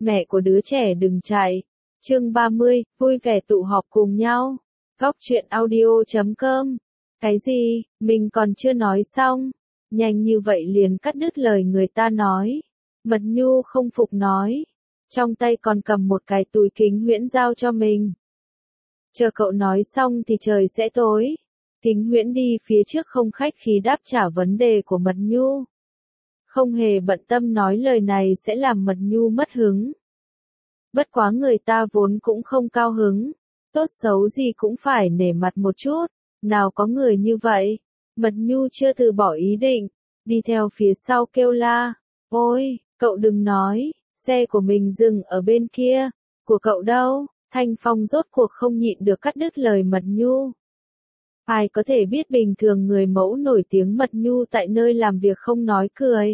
mẹ của đứa trẻ đừng chạy. Chương 30, vui vẻ tụ họp cùng nhau. Góc truyện audio.com. Cái gì, mình còn chưa nói xong. Nhanh như vậy liền cắt đứt lời người ta nói. Mật Nhu không phục nói. Trong tay còn cầm một cái túi kính huyễn giao cho mình. Chờ cậu nói xong thì trời sẽ tối. Kính huyễn đi phía trước không khách khí đáp trả vấn đề của Mật Nhu. Không hề bận tâm nói lời này sẽ làm Mật Nhu mất hứng. Bất quá người ta vốn cũng không cao hứng. Tốt xấu gì cũng phải nể mặt một chút. Nào có người như vậy. Mật Nhu chưa từ bỏ ý định. Đi theo phía sau kêu la. Ôi, cậu đừng nói. Xe của mình dừng ở bên kia. Của cậu đâu? Thanh Phong rốt cuộc không nhịn được cắt đứt lời Mật Nhu. Ai có thể biết bình thường người mẫu nổi tiếng Mật Nhu tại nơi làm việc không nói cười.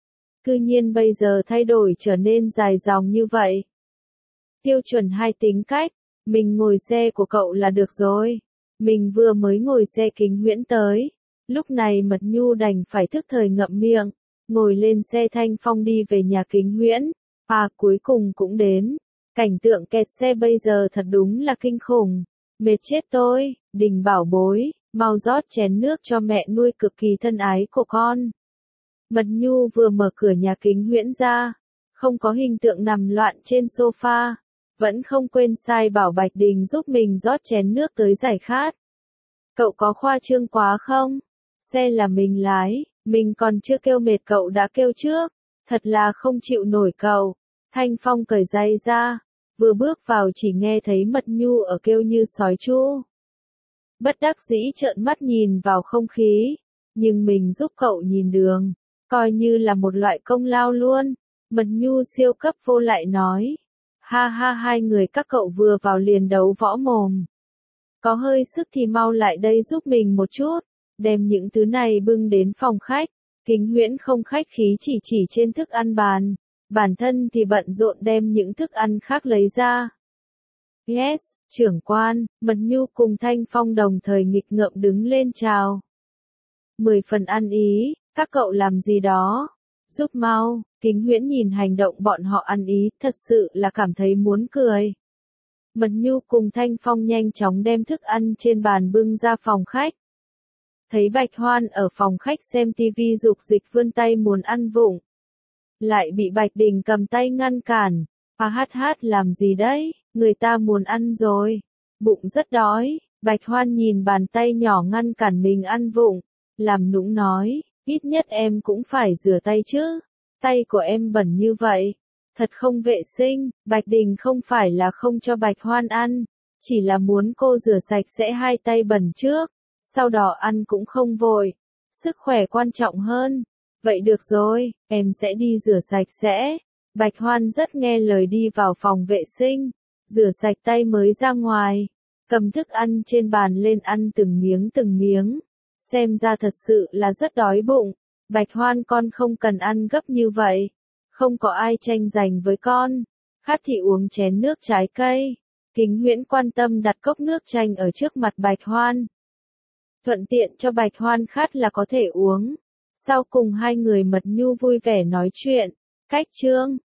Cư nhiên bây giờ thay đổi trở nên dài dòng như vậy. Tiêu chuẩn hai tính cách, mình ngồi xe của cậu là được rồi. Mình vừa mới ngồi xe kính huyễn tới. Lúc này Mật Nhu đành phải thức thời ngậm miệng, ngồi lên xe Thanh Phong đi về nhà kính huyễn. Cuối cùng cũng đến. Cảnh tượng kẹt xe bây giờ thật đúng là kinh khủng. Mệt chết tôi, Đình bảo bối, mau rót chén nước cho mẹ nuôi cực kỳ thân ái của con. Mật Nhu vừa mở cửa nhà kính huyễn ra, không có hình tượng nằm loạn trên sofa, vẫn không quên sai bảo Bạch Đình giúp mình rót chén nước tới giải khát. Cậu có khoa trương quá không? Xe là mình lái, mình còn chưa kêu mệt cậu đã kêu trước, thật là không chịu nổi cậu. Thanh Phong cởi giày ra, vừa bước vào chỉ nghe thấy Mật Nhu ở kêu như sói chu. Bất đắc dĩ trợn mắt nhìn vào không khí, nhưng mình giúp cậu nhìn đường, coi như là một loại công lao luôn. Mật Nhu siêu cấp vô lại nói. Ha ha, hai người các cậu vừa vào liền đấu võ mồm. Có hơi sức thì mau lại đây giúp mình một chút, đem những thứ này bưng đến phòng khách. Kính huyễn không khách khí chỉ trên thức ăn bàn. Bản thân thì bận rộn đem những thức ăn khác lấy ra. Yes, trưởng quan, Mật Nhu cùng Thanh Phong đồng thời nghịch ngợm đứng lên chào. 10 phần ăn ý, các cậu làm gì đó? Giúp mau, kính huyễn nhìn hành động bọn họ ăn ý, thật sự là cảm thấy muốn cười. Mật Nhu cùng Thanh Phong nhanh chóng đem thức ăn trên bàn bưng ra phòng khách. Thấy Bạch Hoan ở phòng khách xem tivi dục dịch vươn tay muốn ăn vụng. Lại bị Bạch Đình cầm tay ngăn cản. Hát làm gì đấy, người ta muốn ăn rồi. Bụng rất đói. Bạch Hoan nhìn bàn tay nhỏ ngăn cản mình ăn vụng. Làm nũng nói, ít nhất em cũng phải rửa tay chứ. Tay của em bẩn như vậy. Thật không vệ sinh. Bạch Đình không phải là không cho Bạch Hoan ăn. Chỉ là muốn cô rửa sạch sẽ hai tay bẩn trước. Sau đó ăn cũng không vội. Sức khỏe quan trọng hơn. Vậy được rồi, em sẽ đi rửa sạch sẽ. Bạch Hoan rất nghe lời đi vào phòng vệ sinh, rửa sạch tay mới ra ngoài, cầm thức ăn trên bàn lên ăn từng miếng. Xem ra thật sự là rất đói bụng. Bạch Hoan con không cần ăn gấp như vậy. Không có ai tranh giành với con. Khát thì uống chén nước trái cây. Kính huyễn quan tâm đặt cốc nước chanh ở trước mặt Bạch Hoan. Thuận tiện cho Bạch Hoan khát là có thể uống. Sau cùng hai người Mật Nhu vui vẻ nói chuyện. Cách chương